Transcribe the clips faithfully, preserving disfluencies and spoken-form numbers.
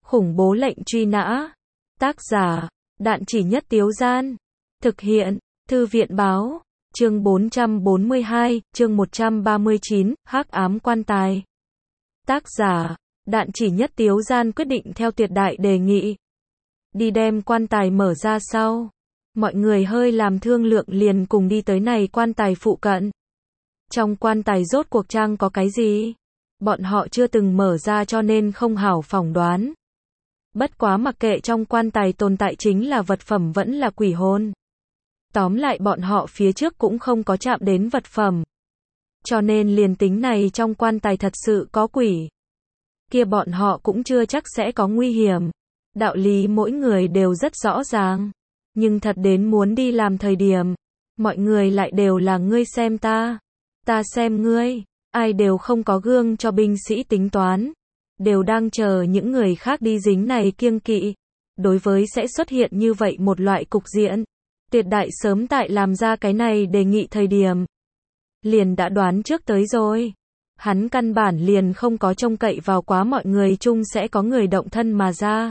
Khủng bố lệnh truy nã. Tác giả, Đạn Chỉ Nhất Tiếu Gian. Thực hiện, Thư viện báo. Chương bốn trăm bốn mươi hai, chương một trăm ba mươi chín, Hắc ám quan tài. Tác giả, Đạn Chỉ Nhất Tiếu Gian quyết định theo Tuyệt Đại đề nghị. Đi đem quan tài mở ra sau. Mọi người hơi làm thương lượng liền cùng đi tới này quan tài phụ cận. Trong quan tài rốt cuộc trang có cái gì? Bọn họ chưa từng mở ra cho nên không hảo phỏng đoán. Bất quá mặc kệ trong quan tài tồn tại chính là vật phẩm vẫn là quỷ hồn. Tóm lại bọn họ phía trước cũng không có chạm đến vật phẩm. Cho nên liền tính này trong quan tài thật sự có quỷ. Kia bọn họ cũng chưa chắc sẽ có nguy hiểm. Đạo lý mỗi người đều rất rõ ràng. Nhưng thật đến muốn đi làm thời điểm. Mọi người lại đều là ngươi xem ta. Ta xem ngươi. Ai đều không có gương cho binh sĩ tính toán. Đều đang chờ những người khác đi dính này kiêng kỵ. Đối với sẽ xuất hiện như vậy một loại cục diện. Tuyệt Đại sớm tại làm ra cái này đề nghị thời điểm. Liền đã đoán trước tới rồi. Hắn căn bản liền không có trông cậy vào quá mọi người chung sẽ có người động thân mà ra.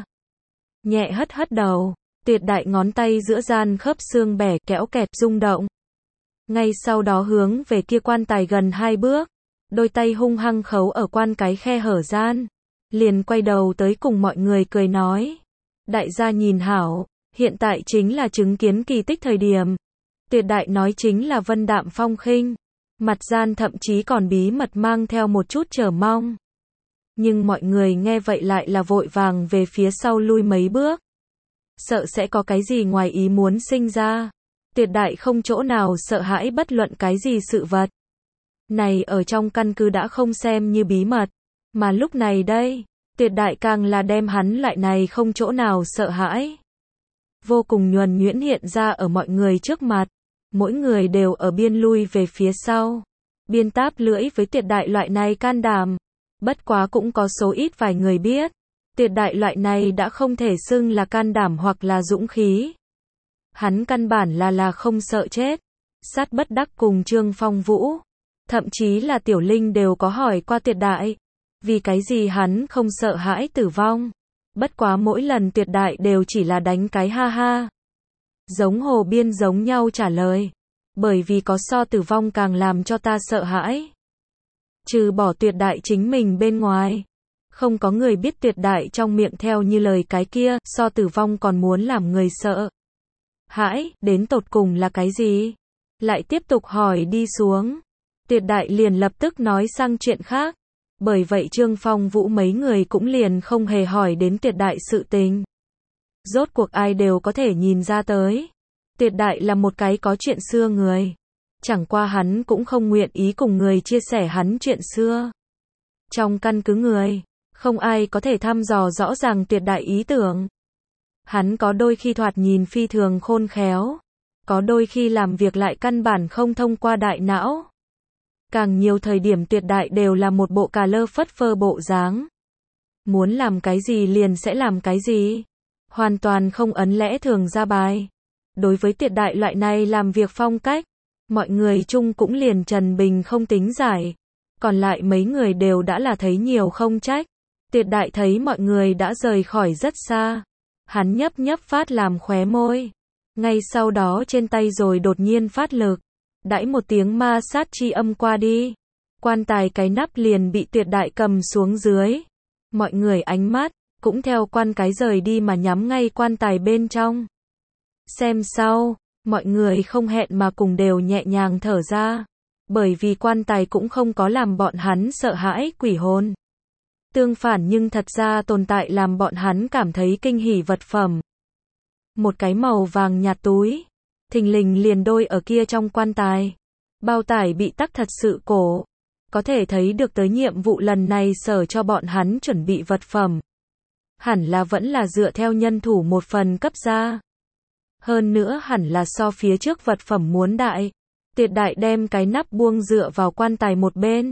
Nhẹ hất hất đầu. Tuyệt Đại ngón tay giữa gian khớp xương bẻ kéo kẹt rung động. Ngay sau đó hướng về kia quan tài gần hai bước. Đôi tay hung hăng khấu ở quan cái khe hở gian. Liền quay đầu tới cùng mọi người cười nói. Đại gia nhìn hảo, hiện tại chính là chứng kiến kỳ tích thời điểm. Tuyệt Đại nói chính là vân đạm phong khinh. Mặt gian thậm chí còn bí mật mang theo một chút chờ mong. Nhưng mọi người nghe vậy lại là vội vàng về phía sau lui mấy bước. Sợ sẽ có cái gì ngoài ý muốn sinh ra. Tuyệt Đại không chỗ nào sợ hãi bất luận cái gì sự vật. Này ở trong căn cứ đã không xem như bí mật. Mà lúc này đây, Tuyệt Đại càng là đem hắn lại này không chỗ nào sợ hãi. Vô cùng nhuần nhuyễn hiện ra ở mọi người trước mặt. Mỗi người đều ở biên lui về phía sau. Biên táp lưỡi với Tuyệt Đại loại này can đảm. Bất quá cũng có số ít vài người biết. Tuyệt Đại loại này đã không thể xưng là can đảm hoặc là dũng khí. Hắn căn bản là là không sợ chết. Sát bất đắc cùng Trương Phong Vũ. Thậm chí là Tiểu Linh đều có hỏi qua Tuyệt Đại. Vì cái gì hắn không sợ hãi tử vong. Bất quá mỗi lần Tuyệt Đại đều chỉ là đánh cái ha ha. Giống hồ biên giống nhau trả lời. Bởi vì có so tử vong càng làm cho ta sợ hãi. Trừ bỏ Tuyệt Đại chính mình bên ngoài. Không có người biết Tuyệt Đại trong miệng theo như lời cái kia, so tử vong còn muốn làm người sợ. Hãi, đến tột cùng là cái gì? Lại tiếp tục hỏi đi xuống. Tuyệt Đại liền lập tức nói sang chuyện khác. Bởi vậy Trương Phong Vũ mấy người cũng liền không hề hỏi đến Tuyệt Đại sự tình. Rốt cuộc ai đều có thể nhìn ra tới. Tuyệt Đại là một cái có chuyện xưa người. Chẳng qua hắn cũng không nguyện ý cùng người chia sẻ hắn chuyện xưa. Trong căn cứ người, không ai có thể thăm dò rõ ràng Tuyệt Đại ý tưởng. Hắn có đôi khi thoạt nhìn phi thường khôn khéo. Có đôi khi làm việc lại căn bản không thông qua đại não. Càng nhiều thời điểm Tuyệt Đại đều là một bộ cà lơ phất phơ bộ dáng. Muốn làm cái gì liền sẽ làm cái gì. Hoàn toàn không ấn lẽ thường ra bài. Đối với Tuyệt Đại loại này làm việc phong cách, mọi người chung cũng liền Trần Bình không tính giải. Còn lại mấy người đều đã là thấy nhiều không trách. Tuyệt Đại thấy mọi người đã rời khỏi rất xa. Hắn nhấp nhấp phát làm khóe môi. Ngay sau đó trên tay rồi đột nhiên phát lực. Đãi một tiếng ma sát chi âm qua đi. Quan tài cái nắp liền bị Tuyệt Đại cầm xuống dưới. Mọi người ánh mắt, cũng theo quan cái rời đi mà nhắm ngay quan tài bên trong. Xem sau, mọi người không hẹn mà cùng đều nhẹ nhàng thở ra. Bởi vì quan tài cũng không có làm bọn hắn sợ hãi quỷ hồn. Tương phản nhưng thật ra tồn tại làm bọn hắn cảm thấy kinh hỉ vật phẩm. Một cái màu vàng nhạt túi. Thình lình liền đôi ở kia trong quan tài. Bao tải bị tắc thật sự cổ. Có thể thấy được tới nhiệm vụ lần này sở cho bọn hắn chuẩn bị vật phẩm. Hẳn là vẫn là dựa theo nhân thủ một phần cấp ra. Hơn nữa hẳn là so phía trước vật phẩm muốn đại. Tuyệt Đại đem cái nắp buông dựa vào quan tài một bên.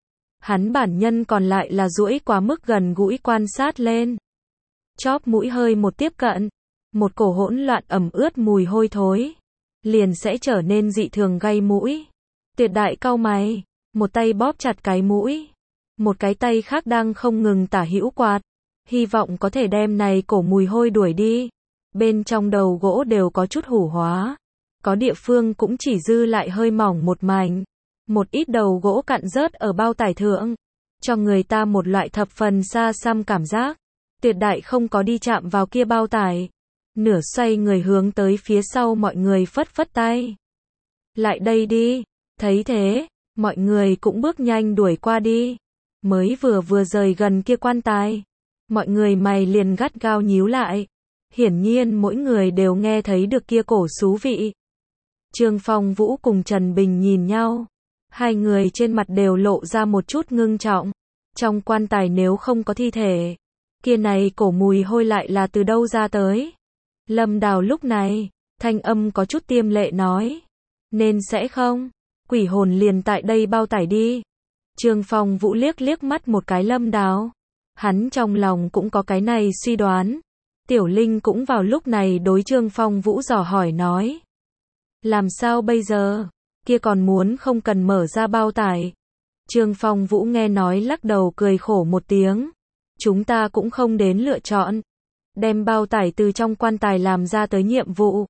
Hắn bản nhân còn lại là duỗi quá mức gần gũi quan sát lên. Chóp mũi hơi một tiếp cận. Một cổ hỗn loạn ẩm ướt mùi hôi thối. Liền sẽ trở nên dị thường gây mũi. Tuyệt Đại cau mày. Một tay bóp chặt cái mũi. Một cái tay khác đang không ngừng tả hữu quạt. hy vọng có thể đem này cổ mùi hôi đuổi đi. Bên trong đầu gỗ đều có chút hủ hóa, có địa phương cũng chỉ dư lại hơi mỏng một mảnh. Một ít đầu gỗ cặn rớt ở bao tải thượng, cho người ta một loại thập phần xa xăm cảm giác. Tuyệt đại không có đi chạm vào kia bao tải, nửa xoay người hướng tới phía sau mọi người phất phất tay. Lại đây đi, thấy thế, mọi người cũng bước nhanh đuổi qua đi. Mới vừa vừa rời gần kia quan tài, mọi người mày liền gắt gao nhíu lại. Hiển nhiên mỗi người đều nghe thấy được kia cổ xú vị. Trương Phong Vũ cùng Trần Bình nhìn nhau, hai người trên mặt đều lộ ra một chút ngưng trọng. Trong quan tài nếu không có thi thể, kia này cổ mùi hôi lại là từ đâu ra tới? Lâm Đào lúc này, thanh âm có chút tiêm lệ nói, nên sẽ không, quỷ hồn liền tại đây bao tải đi. Trương Phong Vũ liếc liếc mắt một cái Lâm Đào, hắn trong lòng cũng có cái này suy đoán. Tiểu Linh cũng vào lúc này đối Trương Phong Vũ dò hỏi nói, làm sao bây giờ, kia còn muốn không cần mở ra bao tải. Trương Phong Vũ nghe nói lắc đầu cười khổ một tiếng, chúng ta cũng không đến lựa chọn, đem bao tải từ trong quan tài làm ra tới nhiệm vụ.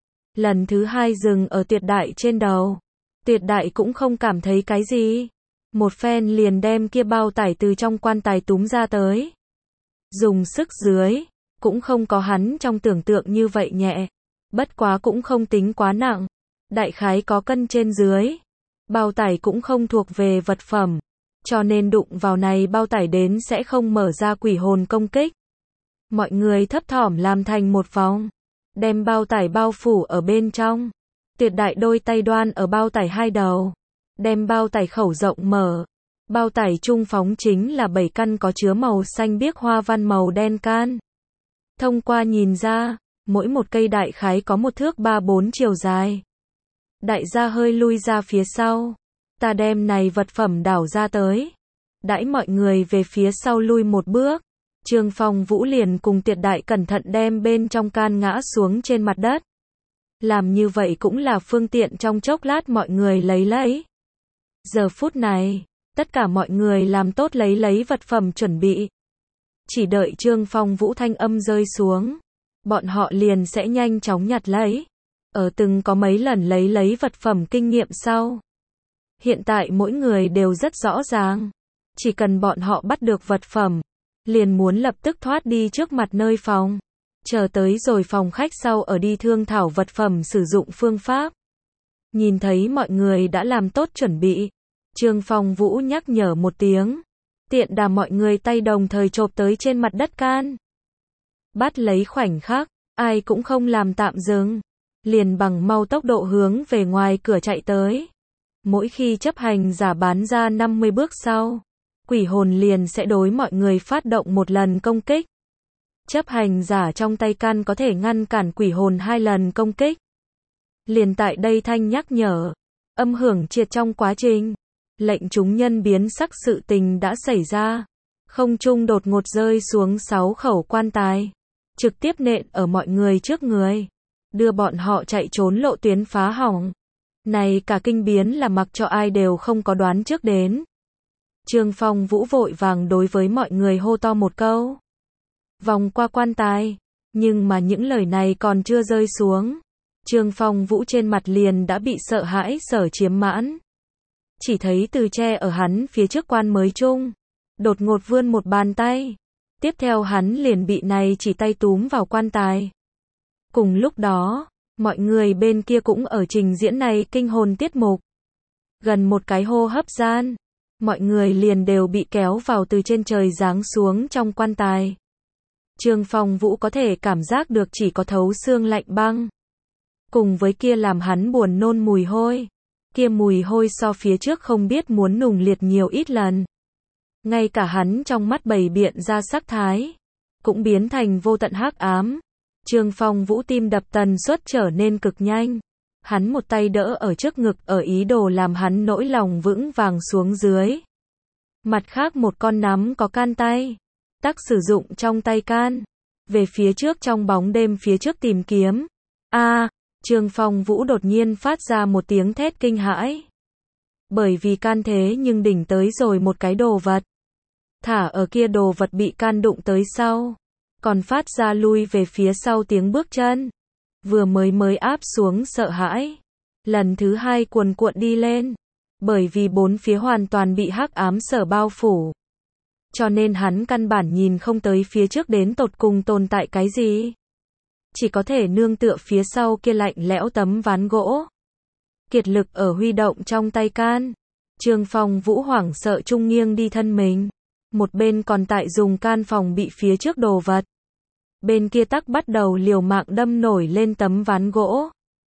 Lần thứ hai dừng ở Tuyệt đại trên đầu, Tuyệt đại cũng không cảm thấy cái gì, một phen liền đem kia bao tải từ trong quan tài túm ra tới. Dùng sức dưới, cũng không có hắn trong tưởng tượng như vậy nhẹ, bất quá cũng không tính quá nặng, đại khái có cân trên dưới. Bao tải cũng không thuộc về vật phẩm, cho nên đụng vào này bao tải đến sẽ không mở ra quỷ hồn công kích. Mọi người thấp thỏm làm thành một vòng, đem bao tải bao phủ ở bên trong. Tuyệt đại đôi tay đoan ở bao tải hai đầu, đem bao tải khẩu rộng mở. Bao tải trung phóng chính là bảy căn có chứa màu xanh biếc hoa văn màu đen can. Thông qua nhìn ra, mỗi một cây đại khái có một thước ba bốn chiều dài. Đại gia hơi lui ra phía sau, ta đem này vật phẩm đảo ra tới. Đãi mọi người về phía sau lui một bước, Trương Phong Vũ liền cùng Tuyệt đại cẩn thận đem bên trong can ngã xuống trên mặt đất. Làm như vậy cũng là phương tiện trong chốc lát mọi người lấy lấy. Giờ phút này, tất cả mọi người làm tốt lấy lấy vật phẩm chuẩn bị. Chỉ đợi Trương Phong Vũ thanh âm rơi xuống, bọn họ liền sẽ nhanh chóng nhặt lấy. Ở từng có mấy lần lấy lấy vật phẩm kinh nghiệm sau, hiện tại mỗi người đều rất rõ ràng, chỉ cần bọn họ bắt được vật phẩm, liền muốn lập tức thoát đi trước mặt nơi phòng, chờ tới rồi phòng khách sau ở đi thương thảo vật phẩm sử dụng phương pháp. Nhìn thấy mọi người đã làm tốt chuẩn bị, Trương Phong Vũ nhắc nhở một tiếng, tiện đà mọi người tay đồng thời chộp tới trên mặt đất can. Bắt lấy khoảnh khắc, ai cũng không làm tạm dừng, liền bằng mau tốc độ hướng về ngoài cửa chạy tới. Mỗi khi chấp hành giả bán ra năm mươi bước sau, quỷ hồn liền sẽ đối mọi người phát động một lần công kích. Chấp hành giả trong tay can có thể ngăn cản quỷ hồn hai lần công kích. Liền tại đây thanh nhắc nhở, âm hưởng triệt trong quá trình, lệnh chúng nhân biến sắc sự tình đã xảy ra. Không trung đột ngột rơi xuống sáu khẩu quan tài, trực tiếp nện ở mọi người trước người, đưa bọn họ chạy trốn lộ tuyến phá hỏng. Này cả kinh biến là mặc cho ai đều không có đoán trước đến. Trương Phong Vũ vội vàng đối với mọi người hô to một câu, vòng qua quan tài, nhưng mà những lời này còn chưa rơi xuống, Trương Phong Vũ trên mặt liền đã bị sợ hãi sở chiếm mãn. Chỉ thấy từ tre ở hắn phía trước quan mới chung, đột ngột vươn một bàn tay, tiếp theo hắn liền bị này chỉ tay túm vào quan tài. Cùng lúc đó, mọi người bên kia cũng ở trình diễn này kinh hồn tiết mục. Gần một cái hô hấp gian, mọi người liền đều bị kéo vào từ trên trời giáng xuống trong quan tài. Trương Phong Vũ có thể cảm giác được chỉ có thấu xương lạnh băng, cùng với kia làm hắn buồn nôn mùi hôi. Kia mùi hôi so phía trước không biết muốn nùng liệt nhiều ít lần. Ngay cả hắn trong mắt bày biện ra sắc thái, cũng biến thành vô tận hắc ám. Trương Phong Vũ tim đập tần suất trở nên cực nhanh. Hắn một tay đỡ ở trước ngực ở ý đồ làm hắn nỗi lòng vững vàng xuống dưới. Mặt khác một con nắm có can tay, tắc sử dụng trong tay can, về phía trước trong bóng đêm phía trước tìm kiếm. A, à, Trương Phong Vũ đột nhiên phát ra một tiếng thét kinh hãi. Bởi vì can thế nhưng đỉnh tới rồi một cái đồ vật. thả ở kia đồ vật bị can đụng tới sau, còn phát ra lui về phía sau tiếng bước chân. Vừa mới mới áp xuống sợ hãi, lần thứ hai cuồn cuộn đi lên, bởi vì bốn phía hoàn toàn bị hắc ám sở bao phủ. Cho nên hắn căn bản nhìn không tới phía trước đến tột cùng tồn tại cái gì. Chỉ có thể nương tựa phía sau kia lạnh lẽo tấm ván gỗ. Kiệt lực ở huy động trong tay can. Trương Phong Vũ hoảng sợ trung nghiêng đi thân mình. Một bên còn tại dùng can phòng bị phía trước đồ vật. Bên kia tắc bắt đầu liều mạng đâm nổi lên tấm ván gỗ.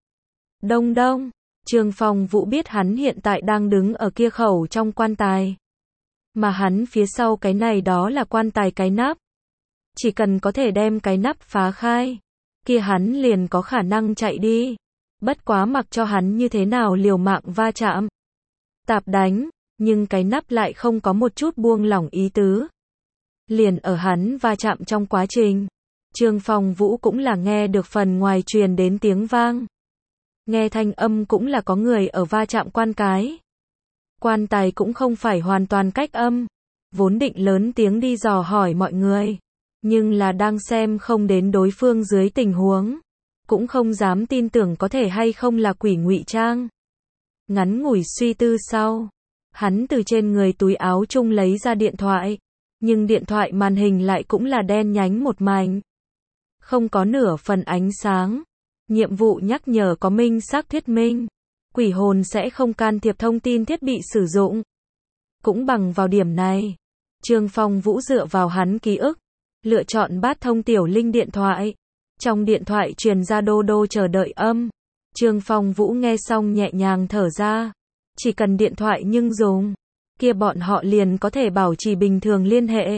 Đông đông, Trương Phong Vũ biết hắn hiện tại đang đứng ở kia khẩu trong quan tài. Mà hắn phía sau cái này đó là quan tài cái nắp. Chỉ cần có thể đem cái nắp phá khai, kia hắn liền có khả năng chạy đi. Bất quá mặc cho hắn như thế nào liều mạng va chạm, tạp đánh, nhưng cái nắp lại không có một chút buông lỏng ý tứ. Liền ở hắn va chạm trong quá trình, Trương Phong Vũ cũng là nghe được phần ngoài truyền đến tiếng vang. Nghe thanh âm cũng là có người ở va chạm quan cái. Quan tài cũng không phải hoàn toàn cách âm, vốn định lớn tiếng đi dò hỏi mọi người, nhưng là đang xem không đến đối phương dưới tình huống, cũng không dám tin tưởng có thể hay không là quỷ ngụy trang. Ngắn ngủi suy tư sau, hắn từ trên người túi áo chung lấy ra điện thoại, nhưng điện thoại màn hình lại cũng là đen nhánh một mảnh, không có nửa phần ánh sáng. Nhiệm vụ nhắc nhở có minh xác thuyết minh, quỷ hồn sẽ không can thiệp thông tin thiết bị sử dụng. Cũng bằng vào điểm này, Trương Phong Vũ dựa vào hắn ký ức, lựa chọn bát thông tiểu linh điện thoại. Trong điện thoại truyền ra đô đô chờ đợi âm. Trương Phong Vũ nghe xong nhẹ nhàng thở ra. Chỉ cần điện thoại nhưng dùng, kia bọn họ liền có thể bảo trì bình thường liên hệ.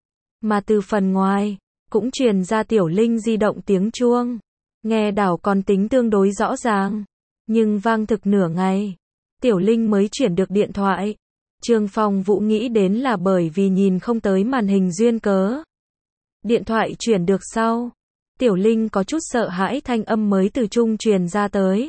Mà từ phần ngoài, cũng truyền ra tiểu linh di động tiếng chuông. Nghe đảo còn tính tương đối rõ ràng, nhưng vang thực nửa ngày, tiểu linh mới chuyển được điện thoại. Trương Phong Vũ nghĩ đến là bởi vì nhìn không tới màn hình duyên cớ. Điện thoại chuyển được sau, tiểu linh có chút sợ hãi thanh âm mới từ trung truyền ra tới.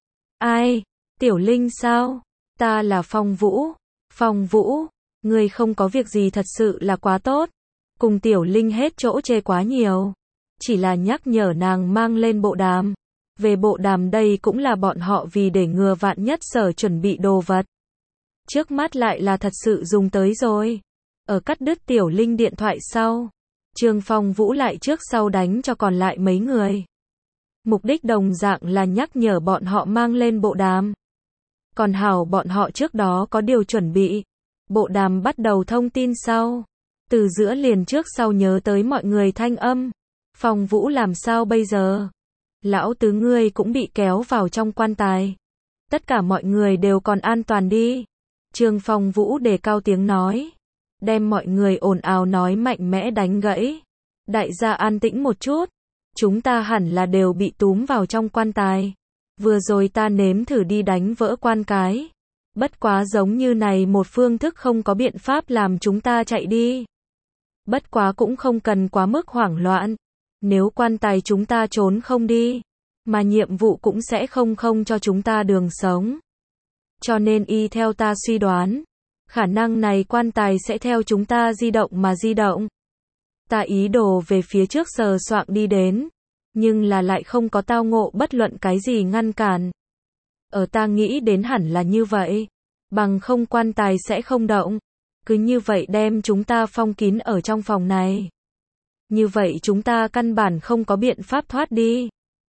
Ai? Tiểu linh sao? Ta là Phong Vũ. Phong Vũ, ngươi không có việc gì thật sự là quá tốt. Cùng tiểu linh hết chỗ chê quá nhiều. Chỉ là nhắc nhở nàng mang lên bộ đàm. Về bộ đàm đây cũng là bọn họ vì để ngừa vạn nhất sở chuẩn bị đồ vật. Trước mắt lại là thật sự dùng tới rồi. Ở cắt đứt tiểu linh điện thoại sau, Trương Phong Vũ lại trước sau đánh cho còn lại mấy người. Mục đích đồng dạng là nhắc nhở bọn họ mang lên bộ đàm. Còn hảo bọn họ trước đó có điều chuẩn bị. Bộ đàm bắt đầu thông tin sau. Từ giữa liền trước sau nhớ tới mọi người thanh âm. Phong Vũ làm sao bây giờ? Lão tứ ngươi cũng bị kéo vào trong quan tài. Tất cả mọi người đều còn an toàn đi. Trương Phong Vũ đề cao tiếng nói. Đem mọi người ồn ào nói mạnh mẽ đánh gãy. Đại gia an tĩnh một chút. Chúng ta hẳn là đều bị túm vào trong quan tài. Vừa rồi ta nếm thử đi đánh vỡ quan cái. Bất quá giống như này một phương thức không có biện pháp làm chúng ta chạy đi. Bất quá cũng không cần quá mức hoảng loạn. Nếu quan tài chúng ta trốn không đi, mà nhiệm vụ cũng sẽ không không cho chúng ta đường sống. Cho nên y theo ta suy đoán, khả năng này quan tài sẽ theo chúng ta di động mà di động. Ta ý đồ về phía trước sờ soạng đi đến, nhưng là lại không có tao ngộ bất luận cái gì ngăn cản. Ở ta nghĩ đến hẳn là như vậy, bằng không quan tài sẽ không động. Cứ như vậy đem chúng ta phong kín ở trong phòng này. Như vậy chúng ta căn bản không có biện pháp thoát đi.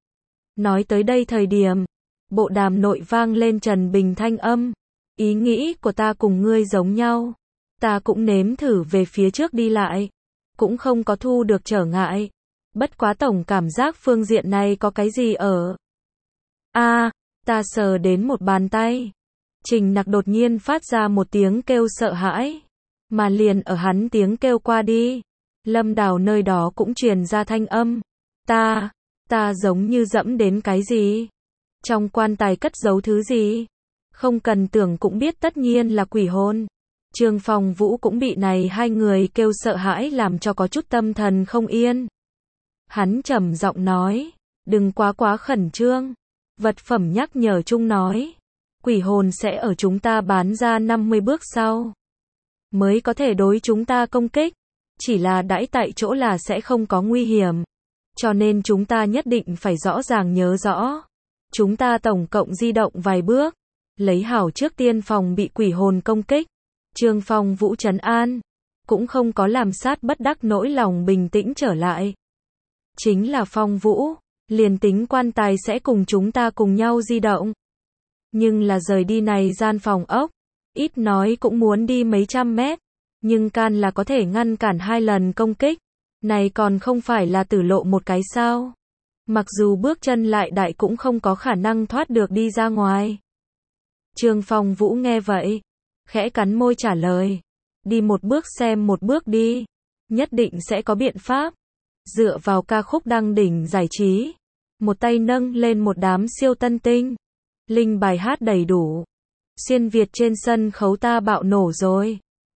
Nói tới đây thời điểm, bộ đàm nội vang lên Trần Bình thanh âm. Ý nghĩ của ta cùng ngươi giống nhau. Ta cũng nếm thử về phía trước đi lại. Cũng không có thu được trở ngại. Bất quá tổng cảm giác phương diện này có cái gì ở. A, à, ta sờ đến một bàn tay. Trình Nặc đột nhiên phát ra một tiếng kêu sợ hãi. Mà liền ở hắn tiếng kêu qua đi. Lâm Đào nơi đó cũng truyền ra thanh âm. Ta, ta giống như dẫm đến cái gì? Trong quan tài cất giấu thứ gì? Không cần tưởng cũng biết tất nhiên là quỷ hồn. Trương Phong Vũ cũng bị này hai người kêu sợ hãi làm cho có chút tâm thần không yên. Hắn trầm giọng nói, đừng quá quá khẩn trương. Vật phẩm nhắc nhở chung nói, quỷ hồn sẽ ở chúng ta bán ra năm mươi bước sau. mới có thể đối chúng ta công kích. Chỉ là đãi tại chỗ là sẽ không có nguy hiểm. Cho nên chúng ta nhất định phải rõ ràng nhớ rõ. Chúng ta tổng cộng di động vài bước. Lấy hảo trước tiên phòng bị quỷ hồn công kích. Trương Phong Vũ trấn an. Cũng không có làm sát bất đắc nỗi lòng bình tĩnh trở lại. Chính là Phong Vũ. Liền tính quan tài sẽ cùng chúng ta cùng nhau di động. Nhưng là rời đi này gian phòng ốc. Ít nói cũng muốn đi mấy trăm mét. Nhưng can là có thể ngăn cản hai lần công kích. Này còn không phải là tử lộ một cái sao. Mặc dù bước chân lại đại cũng không có khả năng thoát được đi ra ngoài. Trương Phong Vũ nghe vậy. Khẽ cắn môi trả lời. Đi một bước xem một bước đi. Nhất định sẽ có biện pháp. Dựa vào ca khúc đăng đỉnh giải trí. Một tay nâng lên một đám siêu tân tinh. Linh bài hát đầy đủ. Xuyên Việt trên sân khấu ta bạo nổ rồi.